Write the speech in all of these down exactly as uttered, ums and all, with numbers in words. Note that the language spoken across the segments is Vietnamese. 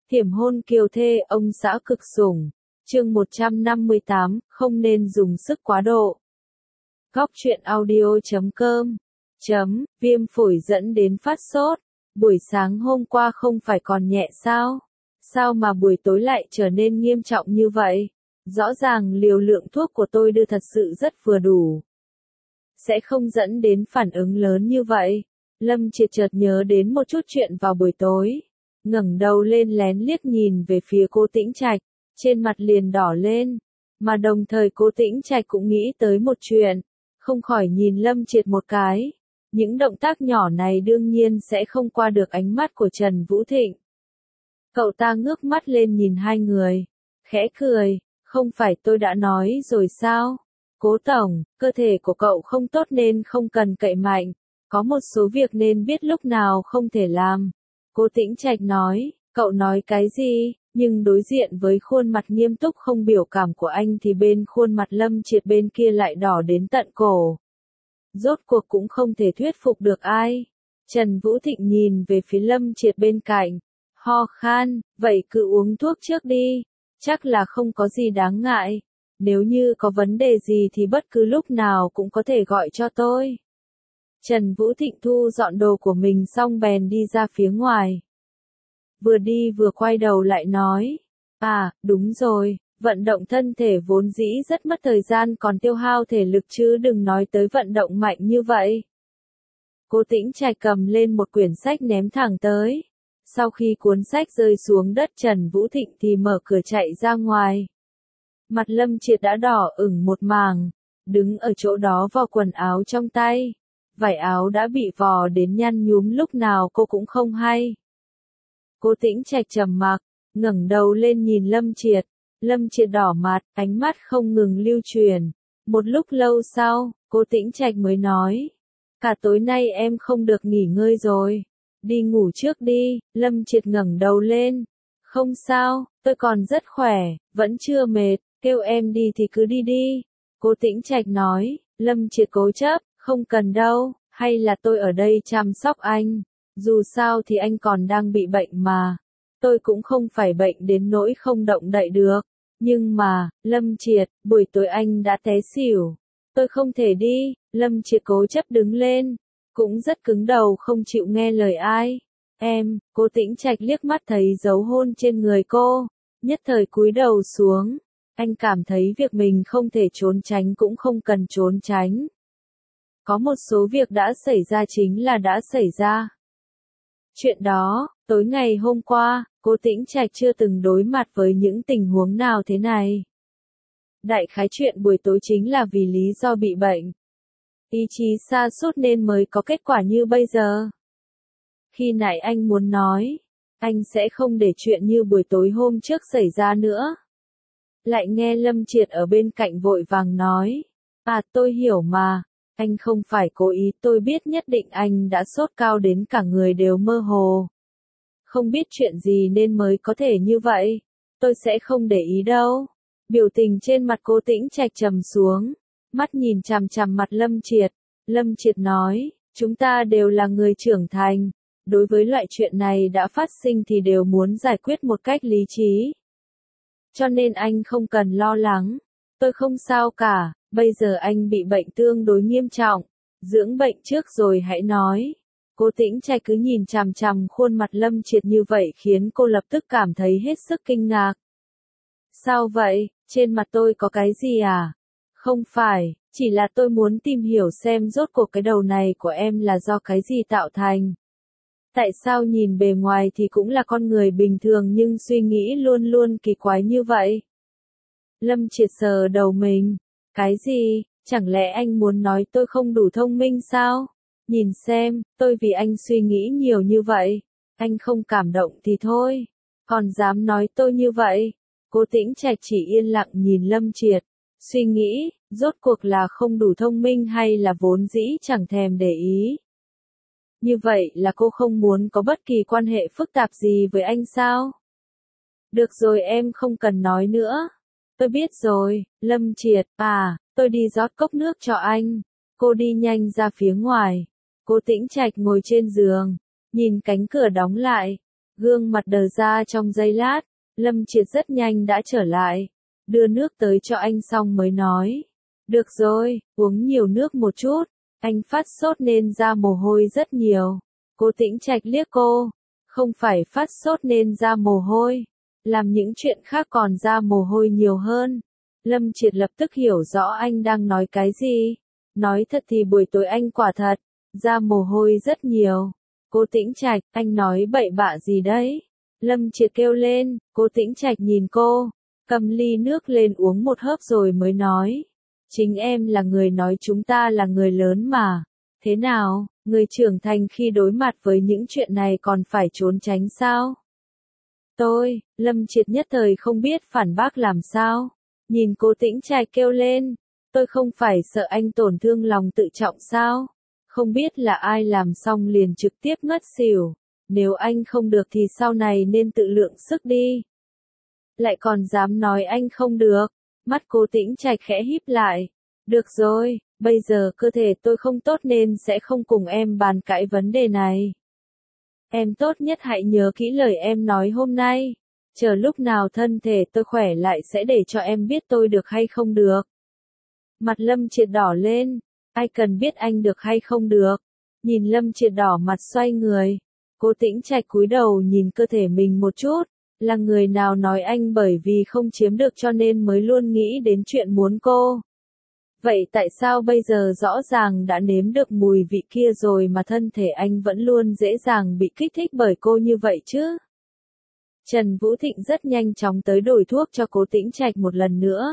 Thiểm hôn kiều thê ông xã cực sủng. Chương một trăm năm mươi tám, không nên dùng sức quá độ. Góc truyện audio chấm com chấm viêm phổi dẫn đến phát sốt. Buổi sáng hôm qua không phải còn nhẹ sao? Sao mà buổi tối lại trở nên nghiêm trọng như vậy? Rõ ràng liều lượng thuốc của tôi đưa thật sự rất vừa đủ. Sẽ không dẫn đến phản ứng lớn như vậy. Lâm Triệt chợt nhớ đến một chút chuyện vào buổi tối. Ngẩng đầu lên lén liếc nhìn về phía Cố Tĩnh Trạch, trên mặt liền đỏ lên. Mà đồng thời Cố Tĩnh Trạch cũng nghĩ tới một chuyện, không khỏi nhìn Lâm Triệt một cái. Những động tác nhỏ này đương nhiên sẽ không qua được ánh mắt của Trần Vũ Thịnh. Cậu ta ngước mắt lên nhìn hai người, khẽ cười, không phải tôi đã nói rồi sao? Cố tổng, cơ thể của cậu không tốt nên không cần cậy mạnh, có một số việc nên biết lúc nào không thể làm. Cố Tĩnh Trạch nói, cậu nói cái gì? Nhưng đối diện với khuôn mặt nghiêm túc không biểu cảm của anh thì bên khuôn mặt Lâm Triệt bên kia lại đỏ đến tận cổ. Rốt cuộc cũng không thể thuyết phục được ai. Trần Vũ Thịnh nhìn về phía Lâm Triệt bên cạnh, ho khan, vậy cứ uống thuốc trước đi, chắc là không có gì đáng ngại. Nếu như có vấn đề gì thì bất cứ lúc nào cũng có thể gọi cho tôi. Trần Vũ Thịnh thu dọn đồ của mình xong bèn đi ra phía ngoài. Vừa đi vừa quay đầu lại nói, à, đúng rồi, vận động thân thể vốn dĩ rất mất thời gian còn tiêu hao thể lực chứ đừng nói tới vận động mạnh như vậy. Cố Tĩnh Trạch cầm lên một quyển sách ném thẳng tới. Sau khi cuốn sách rơi xuống đất Trần Vũ Thịnh thì mở cửa chạy ra ngoài. Mặt Lâm Triệt đã đỏ ửng một mảng, đứng ở chỗ đó vò quần áo trong tay. Vải áo đã bị vò đến nhăn nhúm lúc nào cô cũng không hay. Cố Tĩnh Trạch trầm mặc, ngẩng đầu lên nhìn Lâm Triệt. Lâm Triệt đỏ mặt, ánh mắt không ngừng lưu truyền. Một lúc lâu sau, Cố Tĩnh Trạch mới nói, cả tối nay em không được nghỉ ngơi rồi. Đi ngủ trước đi. Lâm Triệt ngẩng đầu lên. Không sao, tôi còn rất khỏe, vẫn chưa mệt, kêu em đi thì cứ đi đi. Cố Tĩnh Trạch nói. Lâm Triệt cố chấp, không cần đâu, hay là tôi ở đây chăm sóc anh. Dù sao thì anh còn đang bị bệnh mà. Tôi cũng không phải bệnh đến nỗi không động đậy được. Nhưng mà, Lâm Triệt, buổi tối anh đã té xỉu. Tôi không thể đi. Lâm Triệt cố chấp đứng lên. Cũng rất cứng đầu không chịu nghe lời ai. Em, Cố Tĩnh Trạch liếc mắt thấy dấu hôn trên người cô. Nhất thời cúi đầu xuống. Anh cảm thấy việc mình không thể trốn tránh cũng không cần trốn tránh. Có một số việc đã xảy ra chính là đã xảy ra. Chuyện đó, tối ngày hôm qua, Cố Tĩnh Trạch chưa từng đối mặt với những tình huống nào thế này. Đại khái chuyện buổi tối chính là vì lý do bị bệnh. Ý chí sa sút nên mới có kết quả như bây giờ. Khi nãy anh muốn nói, anh sẽ không để chuyện như buổi tối hôm trước xảy ra nữa. Lại nghe Lâm Triệt ở bên cạnh vội vàng nói, à tôi hiểu mà. Anh không phải cố ý, tôi biết nhất định anh đã sốt cao đến cả người đều mơ hồ. Không biết chuyện gì nên mới có thể như vậy. Tôi sẽ không để ý đâu. Biểu tình trên mặt Cố Tĩnh Trạch trầm xuống. Mắt nhìn chằm chằm mặt Lâm Triệt. Lâm Triệt nói, chúng ta đều là người trưởng thành. Đối với loại chuyện này đã phát sinh thì đều muốn giải quyết một cách lý trí. Cho nên anh không cần lo lắng. Tôi không sao cả. Bây giờ anh bị bệnh tương đối nghiêm trọng, dưỡng bệnh trước rồi hãy nói. Cố Tĩnh Trạch cứ nhìn chằm chằm khuôn mặt Lâm Triệt như vậy khiến cô lập tức cảm thấy hết sức kinh ngạc. Sao vậy, trên mặt tôi có cái gì à? Không phải, chỉ là tôi muốn tìm hiểu xem rốt cuộc cái đầu này của em là do cái gì tạo thành. Tại sao nhìn bề ngoài thì cũng là con người bình thường nhưng suy nghĩ luôn luôn kỳ quái như vậy? Lâm Triệt sờ đầu mình. Cái gì, chẳng lẽ anh muốn nói tôi không đủ thông minh sao? Nhìn xem, tôi vì anh suy nghĩ nhiều như vậy. Anh không cảm động thì thôi. Còn dám nói tôi như vậy? Cố Tĩnh Trạch chỉ yên lặng nhìn Lâm Triệt. Suy nghĩ, rốt cuộc là không đủ thông minh hay là vốn dĩ chẳng thèm để ý. Như vậy là cô không muốn có bất kỳ quan hệ phức tạp gì với anh sao? Được rồi em không cần nói nữa. Tôi biết rồi, Lâm Triệt, à, tôi đi rót cốc nước cho anh. Cô đi nhanh ra phía ngoài. Cố Tĩnh Trạch ngồi trên giường, nhìn cánh cửa đóng lại, Gương mặt đờ ra trong giây lát, Lâm Triệt rất nhanh đã trở lại. Đưa nước tới cho anh xong mới nói. Được rồi, uống nhiều nước một chút. Anh phát sốt nên ra mồ hôi rất nhiều. Cố Tĩnh Trạch liếc cô. Không phải phát sốt nên ra mồ hôi. Làm những chuyện khác còn ra mồ hôi nhiều hơn. Lâm Triệt lập tức hiểu rõ anh đang nói cái gì. Nói thật thì buổi tối anh quả thật, ra mồ hôi rất nhiều. Cố Tĩnh Trạch, anh nói bậy bạ gì đấy? Lâm Triệt kêu lên, Cố Tĩnh Trạch nhìn cô, cầm ly nước lên uống một hớp rồi mới nói. Chính em là người nói chúng ta là người lớn mà. Thế nào, người trưởng thành khi đối mặt với những chuyện này còn phải trốn tránh sao? Tôi, Lâm Triệt nhất thời không biết phản bác làm sao. Nhìn Cố Tĩnh Trạch kêu lên, tôi không phải sợ anh tổn thương lòng tự trọng sao? Không biết là ai làm xong liền trực tiếp ngất xỉu. Nếu anh không được thì sau này nên tự lượng sức đi. Lại còn dám nói anh không được. Mắt Cố Tĩnh Trạch khẽ híp lại. Được rồi, bây giờ cơ thể tôi không tốt nên sẽ không cùng em bàn cãi vấn đề này. Em tốt nhất hãy nhớ kỹ lời em nói hôm nay. Chờ lúc nào thân thể tôi khỏe lại sẽ để cho em biết tôi được hay không được. Mặt Lâm Triệt đỏ lên. Ai cần biết anh được hay không được. Nhìn Lâm Triệt đỏ mặt xoay người. Cố Tĩnh Trạch cúi đầu nhìn cơ thể mình một chút. Là người nào nói anh bởi vì không chiếm được cho nên mới luôn nghĩ đến chuyện muốn cô. Vậy tại sao bây giờ rõ ràng đã nếm được mùi vị kia rồi mà thân thể anh vẫn luôn dễ dàng bị kích thích bởi cô như vậy chứ? Trần Vũ Thịnh rất nhanh chóng tới đổi thuốc cho Cố Tĩnh Trạch một lần nữa.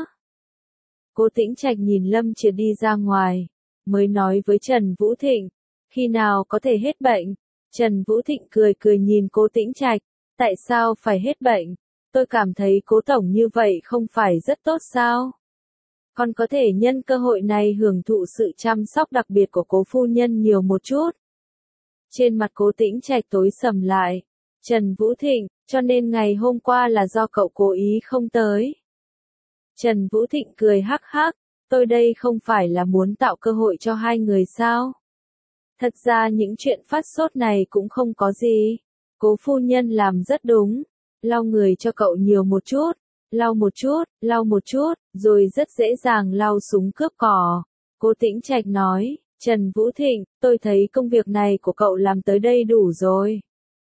Cố Tĩnh Trạch nhìn Lâm Triệt đi ra ngoài, mới nói với Trần Vũ Thịnh, khi nào có thể hết bệnh? Trần Vũ Thịnh cười cười nhìn Cố Tĩnh Trạch, tại sao phải hết bệnh? Tôi cảm thấy Cố tổng như vậy không phải rất tốt sao? Còn có thể nhân cơ hội này hưởng thụ sự chăm sóc đặc biệt của Cố phu nhân nhiều một chút. Trên mặt Cố Tĩnh Trạch tối sầm lại. Trần Vũ Thịnh, cho nên ngày hôm qua là do cậu cố ý không tới. Trần Vũ Thịnh cười hắc hắc, tôi đây không phải là muốn tạo cơ hội cho hai người sao? Thật ra những chuyện phát sốt này cũng không có gì. Cố phu nhân làm rất đúng, lau người cho cậu nhiều một chút, lau một chút, lau một chút, rồi rất dễ dàng lau súng cướp cỏ. Cố Tĩnh Trạch nói, Trần Vũ Thịnh, tôi thấy công việc này của cậu làm tới đây đủ rồi.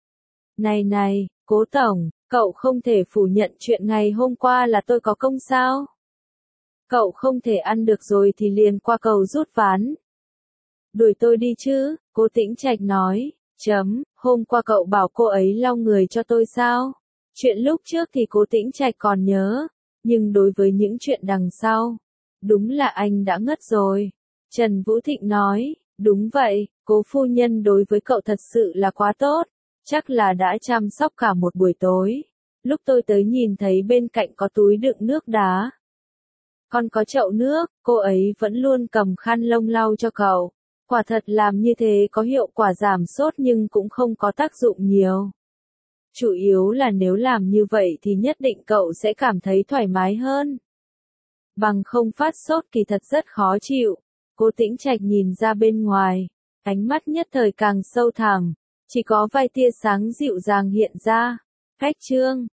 Này này, Cố tổng, cậu không thể phủ nhận chuyện ngày hôm qua là tôi có công sao? Cậu không thể ăn được rồi thì liền qua cầu rút ván. Đuổi tôi đi chứ, Cố Tĩnh Trạch nói, chấm, hôm qua cậu bảo cô ấy lau người cho tôi sao? Chuyện lúc trước thì Cố Tĩnh Trạch còn nhớ, nhưng đối với những chuyện đằng sau, đúng là anh đã ngất rồi. Trần Vũ Thịnh nói, đúng vậy, Cố phu nhân đối với cậu thật sự là quá tốt, chắc là đã chăm sóc cả một buổi tối. Lúc tôi tới nhìn thấy bên cạnh có túi đựng nước đá, còn có chậu nước, cô ấy vẫn luôn cầm khăn lông lau cho cậu. Quả thật làm như thế có hiệu quả giảm sốt nhưng cũng không có tác dụng nhiều. Chủ yếu là nếu làm như vậy thì nhất định cậu sẽ cảm thấy thoải mái hơn. Bằng không phát sốt kỳ thật rất khó chịu. Cố Tĩnh Trạch nhìn ra bên ngoài, ánh mắt nhất thời càng sâu thẳm, chỉ có vài tia sáng dịu dàng hiện ra. Cách chương